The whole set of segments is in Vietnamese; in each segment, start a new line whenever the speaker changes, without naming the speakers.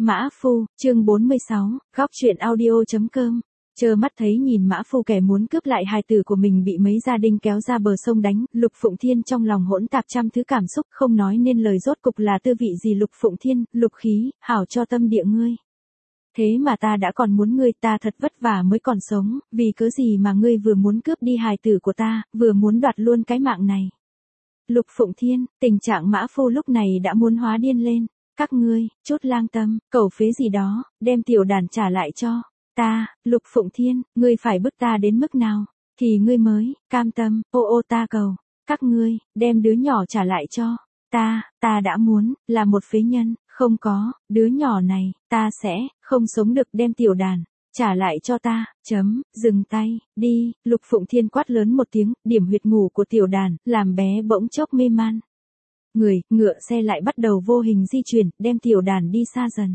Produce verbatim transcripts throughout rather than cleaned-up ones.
Mã Phu, chương bốn mươi sáu, góc truyện audio.com. Trơ mắt thấy nhìn Mã Phu kẻ muốn cướp lại hài tử của mình bị mấy gia đình kéo ra bờ sông đánh, Lục Phụng Thiên trong lòng hỗn tạp trăm thứ cảm xúc, không nói nên lời rốt cục là tư vị gì. Lục Phụng Thiên, Lục khí, hảo cho tâm địa ngươi. Thế mà ta đã còn muốn ngươi, ta thật vất vả mới còn sống, vì cớ gì mà ngươi vừa muốn cướp đi hài tử của ta, vừa muốn đoạt luôn cái mạng này. Lục Phụng Thiên, tình trạng Mã Phu lúc này đã muốn hóa điên lên. Các ngươi, chút lang tâm, cẩu phế gì đó, đem tiểu đàn trả lại cho ta. Lục Phụng Thiên, ngươi phải bức ta đến mức nào, thì ngươi mới cam tâm. Ô ô ta cầu, các ngươi, đem đứa nhỏ trả lại cho ta, ta đã muốn, là một phế nhân, không có, đứa nhỏ này, ta sẽ, không sống được. Đem tiểu đàn, trả lại cho ta, chấm, dừng tay, đi. Lục Phụng Thiên quát lớn một tiếng, điểm huyệt ngủ của tiểu đàn, làm bé bỗng chốc mê man. Người, ngựa xe lại bắt đầu vô hình di chuyển, đem tiểu đàn đi xa dần.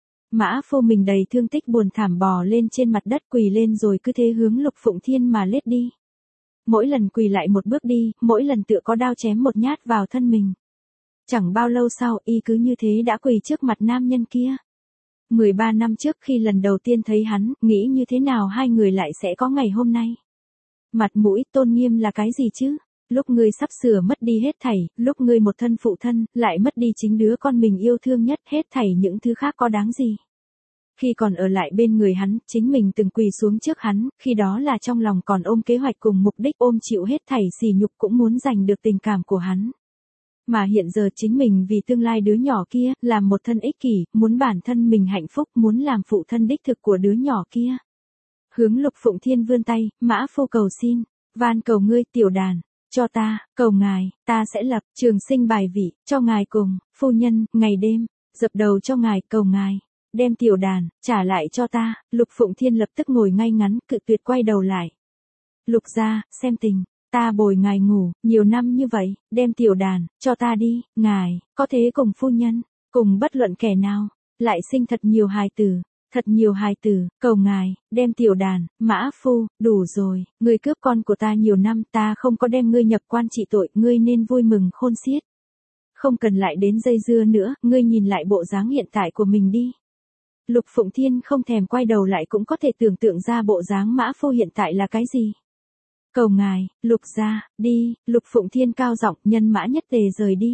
Mã Phu mình đầy thương tích buồn thảm bò lên trên mặt đất, quỳ lên rồi cứ thế hướng Lục Phụng Thiên mà lết đi. Mỗi lần quỳ lại một bước đi, mỗi lần tựa có đao chém một nhát vào thân mình. Chẳng bao lâu sau, y cứ như thế đã quỳ trước mặt nam nhân kia. mười ba năm trước khi lần đầu tiên thấy hắn, nghĩ như thế nào hai người lại sẽ có ngày hôm nay. Mặt mũi, tôn nghiêm là cái gì chứ? Lúc ngươi sắp sửa mất đi hết thảy, lúc ngươi một thân phụ thân, lại mất đi chính đứa con mình yêu thương nhất, hết thảy những thứ khác có đáng gì. Khi còn ở lại bên người hắn, chính mình từng quỳ xuống trước hắn, khi đó là trong lòng còn ôm kế hoạch cùng mục đích, ôm chịu hết thảy sỉ nhục cũng muốn giành được tình cảm của hắn. Mà hiện giờ chính mình vì tương lai đứa nhỏ kia, làm một thân ích kỷ, muốn bản thân mình hạnh phúc, muốn làm phụ thân đích thực của đứa nhỏ kia. Hướng Lục Phụng Thiên vươn tay, Mã Phu cầu xin, van cầu ngươi tiểu đàn. Cho ta, cầu ngài, ta sẽ lập trường sinh bài vị, cho ngài cùng, phu nhân, ngày đêm, dập đầu cho ngài, cầu ngài, đem tiểu đàn, trả lại cho ta. Lục Phụng Thiên lập tức ngồi ngay ngắn, cự tuyệt quay đầu lại. Lục gia, xem tình, ta bồi ngài ngủ, nhiều năm như vậy, đem tiểu đàn, cho ta đi, ngài, có thế cùng phu nhân, cùng bất luận kẻ nào, lại sinh thật nhiều hài tử. Thật nhiều hài tử, cầu ngài, đem tiểu đàn. Mã Phu, đủ rồi, ngươi cướp con của ta nhiều năm, ta không có đem ngươi nhập quan trị tội, ngươi nên vui mừng khôn xiết. Không cần lại đến dây dưa nữa, ngươi nhìn lại bộ dáng hiện tại của mình đi. Lục Phụng Thiên không thèm quay đầu lại cũng có thể tưởng tượng ra bộ dáng Mã Phu hiện tại là cái gì. Cầu ngài, Lục gia, đi. Lục Phụng Thiên cao giọng, nhân mã nhất tề rời đi.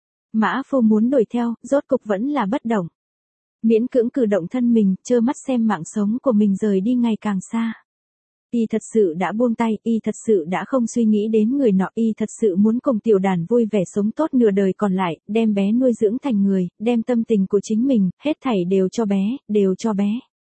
Mã Phu muốn đuổi theo, rốt cục vẫn là bất động. Miễn cưỡng cử động thân mình, trơ mắt xem mạng sống của mình rời đi ngày càng xa. Y thật sự đã buông tay, y thật sự đã không suy nghĩ đến người nọ, y thật sự muốn cùng tiểu đàn vui vẻ sống tốt nửa đời còn lại, đem bé nuôi dưỡng thành người, đem tâm tình của chính mình, hết thảy đều cho bé, đều cho bé.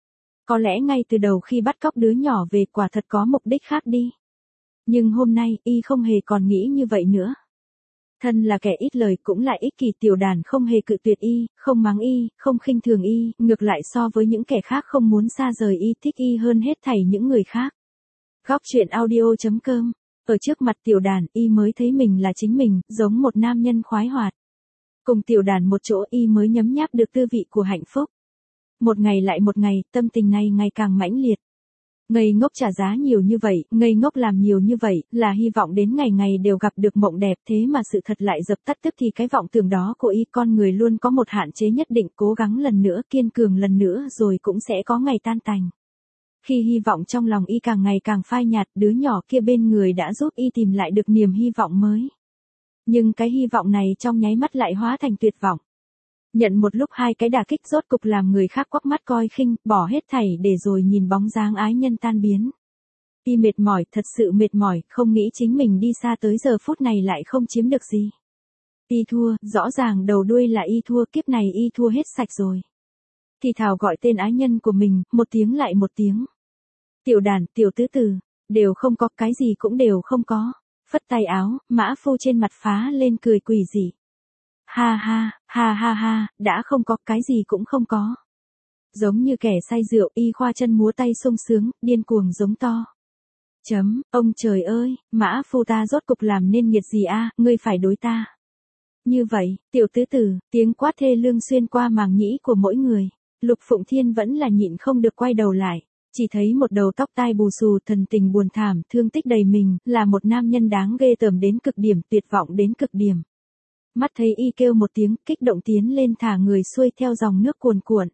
Có lẽ ngay từ đầu khi bắt cóc đứa nhỏ về quả thật có mục đích khác đi. Nhưng hôm nay, y không hề còn nghĩ như vậy nữa. Thân là kẻ ít lời cũng lại ích kỷ, tiểu đàn không hề cự tuyệt y, không mắng y, không khinh thường y, ngược lại so với những kẻ khác không muốn xa rời y, thích y hơn hết thảy những người khác. Góc truyện audio.com. Ở trước mặt tiểu đàn, y mới thấy mình là chính mình, giống một nam nhân khoái hoạt. Cùng tiểu đàn một chỗ y mới nhấm nháp được tư vị của hạnh phúc. Một ngày lại một ngày, tâm tình này ngày càng mãnh liệt. Ngây ngốc trả giá nhiều như vậy, ngây ngốc làm nhiều như vậy, là hy vọng đến ngày ngày đều gặp được mộng đẹp, thế mà sự thật lại dập tắt tức thì cái vọng tưởng đó của y. Con người luôn có một hạn chế nhất định, cố gắng lần nữa, kiên cường lần nữa rồi cũng sẽ có ngày tan tành. Khi hy vọng trong lòng y càng ngày càng phai nhạt, đứa nhỏ kia bên người đã giúp y tìm lại được niềm hy vọng mới. Nhưng cái hy vọng này trong nháy mắt lại hóa thành tuyệt vọng. Nhận một lúc hai cái đả kích, rốt cục làm người khác quắc mắt coi khinh, bỏ hết thảy để rồi nhìn bóng dáng ái nhân tan biến. Y mệt mỏi, thật sự mệt mỏi, không nghĩ chính mình đi xa tới giờ phút này lại không chiếm được gì. Y thua, rõ ràng đầu đuôi là y thua, kiếp này y thua hết sạch rồi. Thì thào gọi tên ái nhân của mình, một tiếng lại một tiếng. Tiểu đàn, tiểu tứ tử, đều không có, cái gì cũng đều không có. Phất tay áo, Mã Phu trên mặt phá lên cười quỷ dị. Ha ha, ha ha ha, đã không có, cái gì cũng không có. Giống như kẻ say rượu, y khoa chân múa tay sung sướng, điên cuồng giống to. Chấm, ông trời ơi, Mã Phu ta rốt cục làm nên nghiệt gì a, ngươi phải đối ta. Như vậy, tiểu tứ tử, tiếng quát thê lương xuyên qua màng nhĩ của mỗi người. Lục Phụng Thiên vẫn là nhịn không được quay đầu lại. Chỉ thấy một đầu tóc tai bù xù, thần tình buồn thảm, thương tích đầy mình, là một nam nhân đáng ghê tởm đến cực điểm, tuyệt vọng đến cực điểm. Mắt thấy y kêu một tiếng, kích động tiến lên thả người xuôi theo dòng nước cuồn cuộn.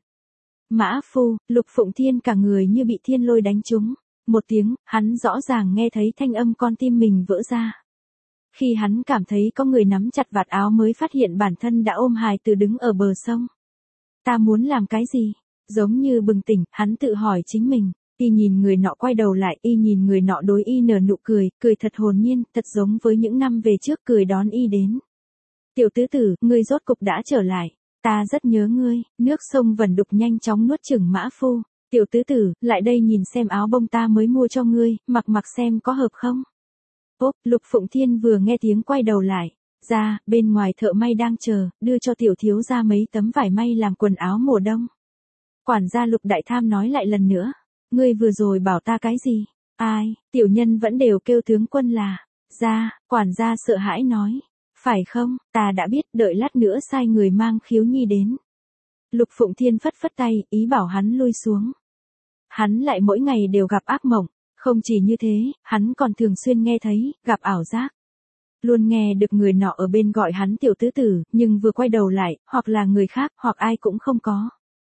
Mã Phu, Lục Phụng Thiên cả người như bị thiên lôi đánh trúng. Một tiếng, hắn rõ ràng nghe thấy thanh âm con tim mình vỡ ra. Khi hắn cảm thấy có người nắm chặt vạt áo mới phát hiện bản thân đã ôm hài tử đứng ở bờ sông. Ta muốn làm cái gì? Giống như bừng tỉnh, hắn tự hỏi chính mình. Y nhìn người nọ quay đầu lại, y nhìn người nọ đối y nở nụ cười, cười thật hồn nhiên, thật giống với những năm về trước cười đón y đến. Tiểu tứ tử, ngươi rốt cục đã trở lại. Ta rất nhớ ngươi. Nước sông vẩn đục nhanh chóng nuốt chửng Mã Phu. Tiểu tứ tử, lại đây nhìn xem áo bông ta mới mua cho ngươi, mặc mặc xem có hợp không. Ốp, Lục Phụng Thiên vừa nghe tiếng quay đầu lại. Ra, bên ngoài thợ may đang chờ, đưa cho tiểu thiếu gia mấy tấm vải may làm quần áo mùa đông. Quản gia Lục Đại Tham nói lại lần nữa. Ngươi vừa rồi bảo ta cái gì? Ai, tiểu nhân vẫn đều kêu tướng quân là. Ra, quản gia sợ hãi nói. Phải không, ta đã biết, đợi lát nữa sai người mang Khiếu Nhi đến. Lục Phụng Thiên phất phất tay, ý bảo hắn lui xuống. Hắn lại mỗi ngày đều gặp ác mộng, không chỉ như thế, hắn còn thường xuyên nghe thấy, gặp ảo giác. Luôn nghe được người nọ ở bên gọi hắn tiểu tứ tử, nhưng vừa quay đầu lại, hoặc là người khác, hoặc ai cũng không có.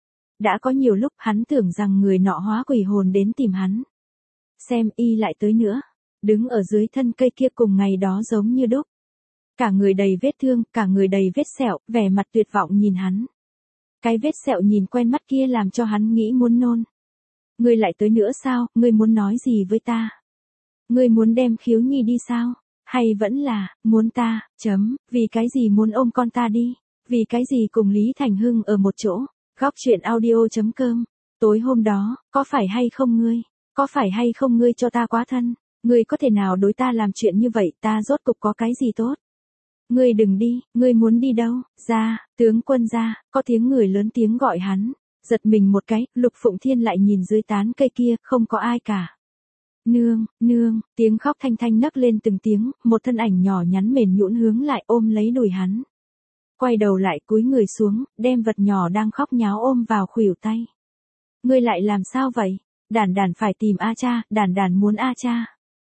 Đã có nhiều lúc hắn tưởng rằng người nọ hóa quỷ hồn đến tìm hắn. Xem y lại tới nữa, đứng ở dưới thân cây kia cùng ngày đó giống như đúc. Cả người đầy vết thương, cả người đầy vết sẹo, vẻ mặt tuyệt vọng nhìn hắn. Cái vết sẹo nhìn quen mắt kia làm cho hắn nghĩ muốn nôn. Ngươi lại tới nữa sao, ngươi muốn nói gì với ta? Ngươi muốn đem Khiếu Nhi đi sao? Hay vẫn là, muốn ta, chấm, vì cái gì muốn ôm con ta đi? Vì cái gì cùng Lý Thành Hưng ở một chỗ? Góc truyện audio chấm com. Tối hôm đó, có phải hay không ngươi? Có phải hay không ngươi cho ta quá thân? Ngươi có thể nào đối ta làm chuyện như vậy, ta rốt cục có cái gì tốt? Ngươi đừng đi, ngươi muốn đi đâu? Ra, tướng quân ra, có tiếng người lớn tiếng gọi hắn. Giật mình một cái, Lục Phụng Thiên lại nhìn dưới tán cây kia, không có ai cả. Nương, nương, tiếng khóc thanh thanh nấc lên từng tiếng, một thân ảnh nhỏ nhắn mềm nhũn hướng lại ôm lấy đùi hắn. Quay đầu lại cúi người xuống, đem vật nhỏ đang khóc nháo ôm vào khuỷu tay. Ngươi lại làm sao vậy? Đản đản phải tìm A cha, đản đản muốn A cha.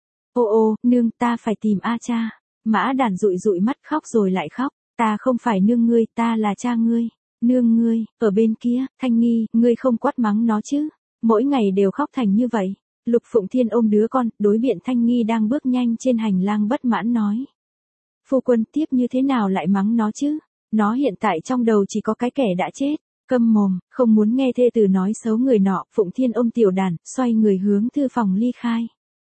Ô ô, nương, ta phải tìm A cha. Mã Đản dụi dụi mắt khóc rồi lại khóc. Ta không phải nương ngươi, ta là cha ngươi. Nương ngươi, ở bên kia, Thanh Nghi, ngươi không quát mắng nó chứ. Mỗi ngày đều khóc thành như vậy. Lục Phụng Thiên ôm đứa con, đối biện Thanh Nghi đang bước nhanh trên hành lang bất mãn nói. Phu quân tiếp như thế nào lại mắng nó chứ? Nó hiện tại trong đầu chỉ có cái kẻ đã chết. Câm mồm, không muốn nghe thê tử nói xấu người nọ. Phụng Thiên ôm Tiểu Đản, xoay người hướng thư phòng ly khai.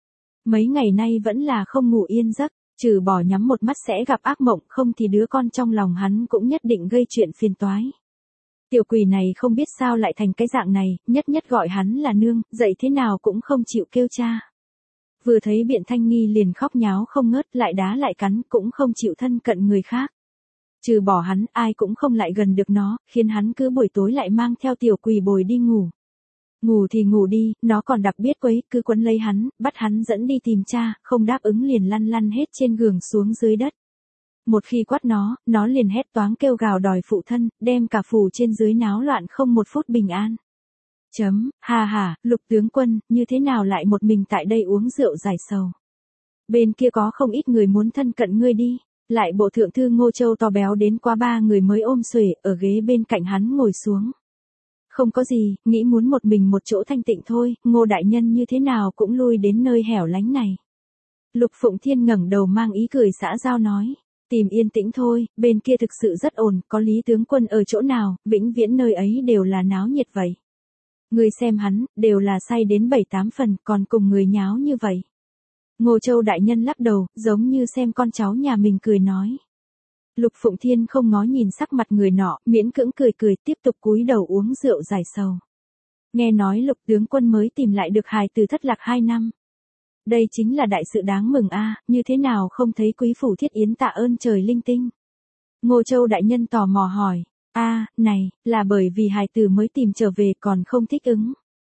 Mấy ngày nay vẫn là không ngủ yên giấc. Trừ bỏ nhắm một mắt sẽ gặp ác mộng, không thì đứa con trong lòng hắn cũng nhất định gây chuyện phiền toái. Tiểu quỷ này không biết sao lại thành cái dạng này, nhất nhất gọi hắn là nương, dậy thế nào cũng không chịu kêu cha. Vừa thấy biện Thanh Nghi liền khóc nháo không ngớt, lại đá lại cắn, cũng không chịu thân cận người khác. Trừ bỏ hắn, ai cũng không lại gần được nó, khiến hắn cứ buổi tối lại mang theo tiểu quỷ bồi đi ngủ. Ngủ thì ngủ đi, nó còn đặc biệt quấy, cứ quấn lấy hắn, bắt hắn dẫn đi tìm cha, không đáp ứng liền lăn lăn hết trên giường xuống dưới đất. Một khi quát nó, nó liền hét toáng kêu gào đòi phụ thân, đem cả phủ trên dưới náo loạn không một phút bình an. Chấm, hà hà, Lục tướng quân, như thế nào lại một mình tại đây uống rượu giải sầu. Bên kia có không ít người muốn thân cận ngươi đi, lại bộ thượng thư Ngô Châu to béo đến quá ba người mới ôm xuể, ở ghế bên cạnh hắn ngồi xuống. Không có gì, nghĩ muốn một mình một chỗ thanh tịnh thôi, Ngô đại nhân như thế nào cũng lui đến nơi hẻo lánh này. Lục Phụng Thiên ngẩng đầu mang ý cười xã giao nói, tìm yên tĩnh thôi, bên kia thực sự rất ổn, có Lý tướng quân ở chỗ nào, vĩnh viễn nơi ấy đều là náo nhiệt vậy. Người xem hắn, đều là say đến bảy tám phần, còn cùng người nháo như vậy. Ngô Châu đại nhân lắc đầu, giống như xem con cháu nhà mình cười nói. Lục Phụng Thiên không ngó nhìn sắc mặt người nọ, miễn cưỡng cười cười tiếp tục cúi đầu uống rượu giải sầu. Nghe nói Lục tướng quân mới tìm lại được hài từ thất lạc hai năm. Đây chính là đại sự đáng mừng a, như thế nào không thấy quý phủ thiết yến tạ ơn trời linh tinh. Ngô Châu đại nhân tò mò hỏi, a, này, là bởi vì hài tử mới tìm trở về còn không thích ứng.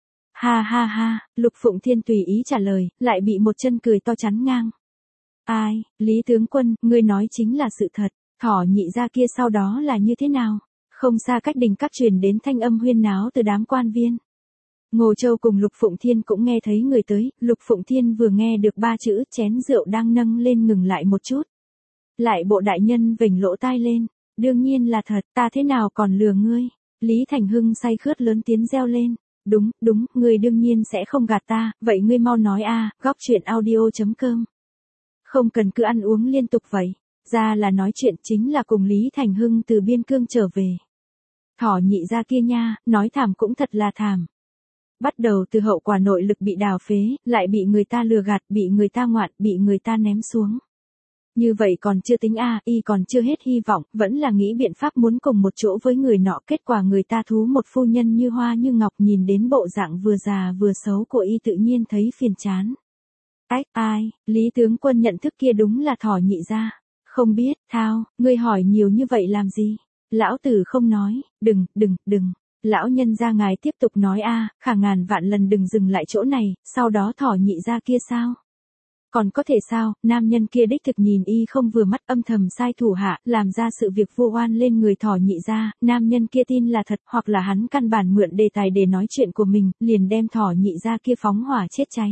Ha ha ha, Lục Phụng Thiên tùy ý trả lời, lại bị một chân cười to chắn ngang. Ai, Lý tướng quân, ngươi nói chính là sự thật. Thỏ nhị ra kia sau đó là như thế nào? Không xa cách đình các truyền đến thanh âm huyên náo từ đám quan viên. Ngô Châu cùng Lục Phụng Thiên cũng nghe thấy người tới, Lục Phụng Thiên vừa nghe được ba chữ chén rượu đang nâng lên ngừng lại một chút. Lại bộ đại nhân vểnh lỗ tai lên. Đương nhiên là thật, ta thế nào còn lừa ngươi. Lý Thành Hưng say khướt lớn tiếng reo lên. Đúng, đúng, ngươi đương nhiên sẽ không gạt ta, vậy ngươi mau nói a, góc chuyện audio chấm com. Không cần cứ ăn uống liên tục vậy. Ra là nói chuyện chính là cùng Lý Thành Hưng từ biên cương trở về. Thỏ nhị ra kia nha, nói thảm cũng thật là thảm. Bắt đầu từ hậu quả nội lực bị đào phế, lại bị người ta lừa gạt, bị người ta ngoạn, bị người ta ném xuống. Như vậy còn chưa tính a, y còn chưa hết hy vọng, vẫn là nghĩ biện pháp muốn cùng một chỗ với người nọ, kết quả người ta thú một phu nhân như hoa như ngọc, nhìn đến bộ dạng vừa già vừa xấu của y tự nhiên thấy phiền chán. Ách, ai, Lý tướng quân nhận thức kia đúng là thỏ nhị ra. Không biết, thao, ngươi hỏi nhiều như vậy làm gì? Lão tử không nói, đừng, đừng, đừng. Lão nhân gia ngài tiếp tục nói a, khả ngàn vạn lần đừng dừng lại chỗ này, sau đó thỏ nhị ra kia sao? Còn có thể sao, nam nhân kia đích thực nhìn y không vừa mắt, âm thầm sai thủ hạ, làm ra sự việc vô oan lên người thỏ nhị ra, nam nhân kia tin là thật, hoặc là hắn căn bản mượn đề tài để nói chuyện của mình, liền đem thỏ nhị ra kia phóng hỏa chết cháy.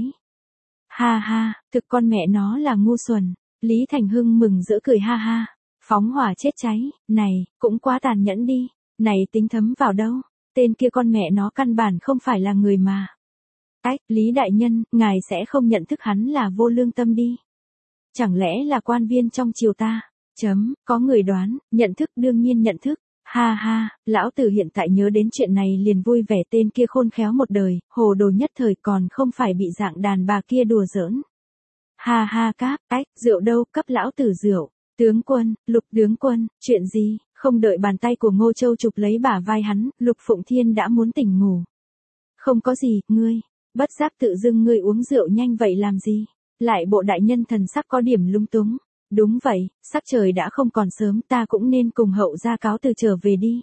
Ha ha, thực con mẹ nó là ngu xuẩn. Lý Thành Hưng mừng rỡ cười ha ha. Phóng hỏa chết cháy, này, cũng quá tàn nhẫn đi. Này tính thấm vào đâu, tên kia con mẹ nó căn bản không phải là người mà. Ách, Lý đại nhân, ngài sẽ không nhận thức hắn là vô lương tâm đi. Chẳng lẽ là quan viên trong triều ta? Chấm, có người đoán, nhận thức đương nhiên nhận thức. Ha ha, lão tử hiện tại nhớ đến chuyện này liền vui vẻ, tên kia khôn khéo một đời, hồ đồ nhất thời còn không phải bị dạng đàn bà kia đùa giỡn. Ha ha cáp, ách, rượu đâu, cấp lão tử rượu. Tướng quân, Lục tướng quân, chuyện gì? Không đợi bàn tay của Ngô Châu chụp lấy bả vai hắn, Lục Phụng Thiên đã muốn tỉnh ngủ. Không có gì, ngươi, bất giác tự dưng ngươi uống rượu nhanh vậy làm gì? Lại bộ đại nhân thần sắc có điểm lung túng. Đúng vậy, sắc trời đã không còn sớm, ta cũng nên cùng hậu gia cáo từ trở về đi.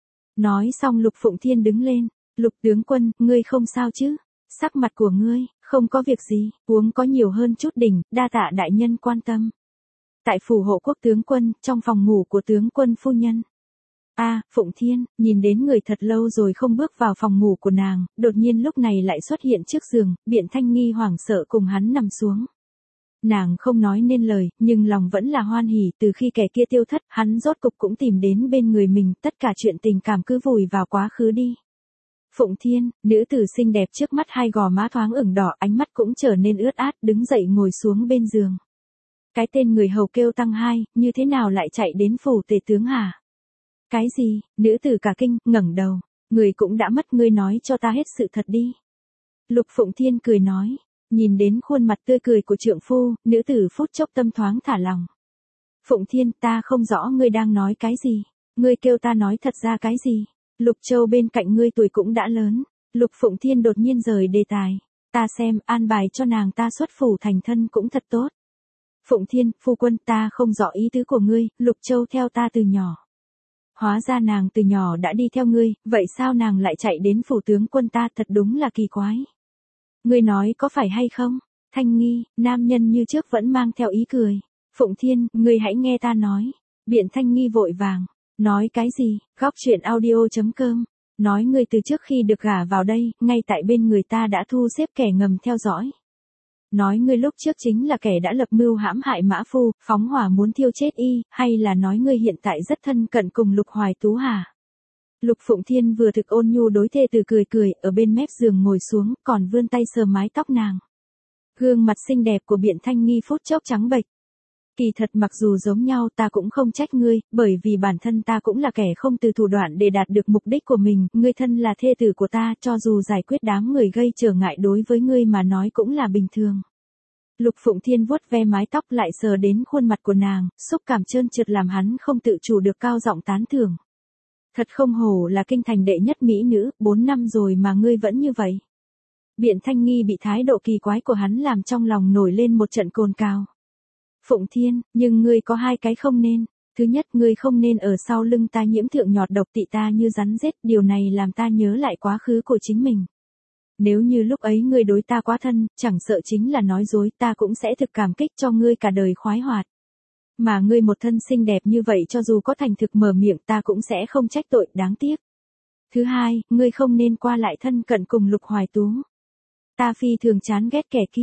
Nói xong Lục Phụng Thiên đứng lên. Lục tướng quân, ngươi không sao chứ? Sắc mặt của ngươi, không có việc gì, uống có nhiều hơn chút đỉnh, đa tạ đại nhân quan tâm. Tại phủ hộ quốc tướng quân, trong phòng ngủ của tướng quân phu nhân. A, à, Phụng Thiên, nhìn đến người thật lâu rồi không bước vào phòng ngủ của nàng, đột nhiên lúc này lại xuất hiện trước giường, Biện Thanh Nghi hoảng sợ cùng hắn nằm xuống. Nàng không nói nên lời, nhưng lòng vẫn là hoan hỉ, từ khi kẻ kia tiêu thất, hắn rốt cục cũng tìm đến bên người mình, tất cả chuyện tình cảm cứ vùi vào quá khứ đi. Phụng Thiên, nữ tử xinh đẹp trước mắt, hai gò má thoáng ửng đỏ, ánh mắt cũng trở nên ướt át, đứng dậy ngồi xuống bên giường. Cái tên người hầu kêu Tăng Hai, như thế nào lại chạy đến phủ tể tướng hả? Cái gì? Nữ tử cả kinh, ngẩng đầu. Người cũng đã mất, ngươi nói cho ta hết sự thật đi. Lục Phụng Thiên cười nói. Nhìn đến khuôn mặt tươi cười của trượng phu, nữ tử phút chốc tâm thoáng thả lòng. Phụng Thiên, ta không rõ ngươi đang nói cái gì. Ngươi kêu ta nói thật ra cái gì? Lục Châu bên cạnh ngươi tuổi cũng đã lớn. Lục Phụng Thiên đột nhiên rời đề tài. Ta xem, an bài cho nàng ta xuất phủ thành thân cũng thật tốt. Phụng Thiên, phu quân, ta không rõ ý tứ của ngươi, Lục Châu theo ta từ nhỏ. Hóa ra nàng từ nhỏ đã đi theo ngươi, vậy sao nàng lại chạy đến phủ tướng quân ta, thật đúng là kỳ quái. Ngươi nói có phải hay không? Thanh Nghi, nam nhân như trước vẫn mang theo ý cười. Phụng Thiên, ngươi hãy nghe ta nói. Biện Thanh Nghi vội vàng. Nói cái gì? Góc chuyện audio chấm com. Nói ngươi từ trước khi được gả vào đây, ngay tại bên người ta đã thu xếp kẻ ngầm theo dõi. Nói ngươi lúc trước chính là kẻ đã lập mưu hãm hại Mã Phu, phóng hỏa muốn thiêu chết y, hay là nói ngươi hiện tại rất thân cận cùng Lục Hoài Tú hả? Lục Phụng Thiên vừa thực ôn nhu đối thê từ cười cười, ở bên mép giường ngồi xuống, còn vươn tay sờ mái tóc nàng. Gương mặt xinh đẹp của Biện Thanh Nghi phút chốc trắng bệch. Kỳ thật mặc dù giống nhau ta cũng không trách ngươi, bởi vì bản thân ta cũng là kẻ không từ thủ đoạn để đạt được mục đích của mình, ngươi thân là thê tử của ta, cho dù giải quyết đám người gây trở ngại đối với ngươi mà nói cũng là bình thường. Lục Phụng Thiên vuốt ve mái tóc lại sờ đến khuôn mặt của nàng, xúc cảm trơn trượt làm hắn không tự chủ được cao giọng tán thưởng. Thật không hổ là kinh thành đệ nhất mỹ nữ, bốn năm rồi mà ngươi vẫn như vậy. Biện Thanh Nghi bị thái độ kỳ quái của hắn làm trong lòng nổi lên một trận cồn cào. Phụng Thiên, nhưng ngươi có hai cái không nên. Thứ nhất, ngươi không nên ở sau lưng ta nhiễm thượng nhọt độc tị ta như rắn rết, điều này làm ta nhớ lại quá khứ của chính mình. Nếu như lúc ấy ngươi đối ta quá thân, chẳng sợ chính là nói dối, ta cũng sẽ thực cảm kích cho ngươi cả đời khoái hoạt. Mà ngươi một thân xinh đẹp như vậy, cho dù có thành thực mở miệng ta cũng sẽ không trách tội, đáng tiếc. Thứ hai, ngươi không nên qua lại thân cận cùng Lục Hoài Tú. Ta phi thường chán ghét kẻ kia.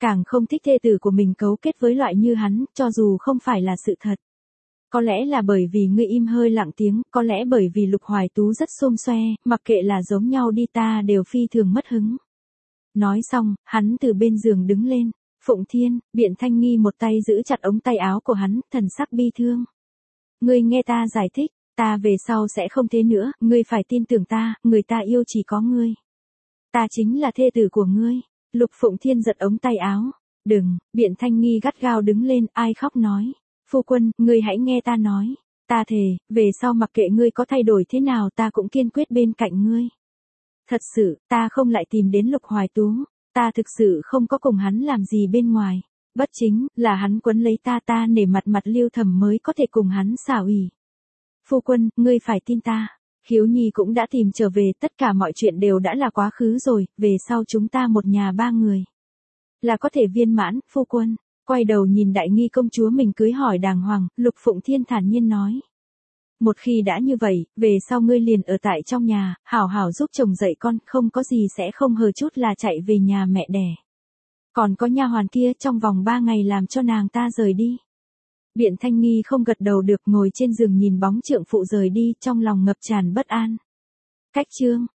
càng không thích thê tử của mình cấu kết với loại như hắn, cho dù không phải là sự thật. Có lẽ là bởi vì ngươi im hơi lặng tiếng, có lẽ bởi vì Lục Hoài Tú rất xôm xoe, mặc kệ là giống nhau đi ta đều phi thường mất hứng. Nói xong, hắn từ bên giường đứng lên. Phụng Thiên, Biện Thanh Nghi một tay giữ chặt ống tay áo của hắn, thần sắc bi thương. Ngươi nghe ta giải thích, ta về sau sẽ không thế nữa, ngươi phải tin tưởng ta, người ta yêu chỉ có ngươi. Ta chính là thê tử của ngươi. Lục Phụng Thiên giật ống tay áo. Đừng, Biện Thanh Nghi gắt gao đứng lên, ai khóc nói. Phu quân, ngươi hãy nghe ta nói. Ta thề, về sau mặc kệ ngươi có thay đổi thế nào ta cũng kiên quyết bên cạnh ngươi. Thật sự, ta không lại tìm đến Lục Hoài Tú. Ta thực sự không có cùng hắn làm gì bên ngoài. Bất chính, là hắn quấn lấy ta ta nể mặt mặt Lưu Thẩm mới có thể cùng hắn xả ủy. Phu quân, ngươi phải tin ta. Hiếu Nhi cũng đã tìm trở về, tất cả mọi chuyện đều đã là quá khứ rồi, về sau chúng ta một nhà ba người. Là có thể viên mãn, phu quân. Quay đầu nhìn Đại Nghi công chúa mình cưới hỏi đàng hoàng, Lục Phụng Thiên thản nhiên nói. Một khi đã như vậy, về sau ngươi liền ở tại trong nhà, hảo hảo giúp chồng dạy con, không có gì sẽ không hờ chút là chạy về nhà mẹ đẻ. Còn có nha hoàn kia trong vòng ba ngày làm cho nàng ta rời đi. Biện Thanh Nghi không gật đầu được ngồi trên giường nhìn bóng trượng phụ rời đi trong lòng ngập tràn bất an. Cách chương.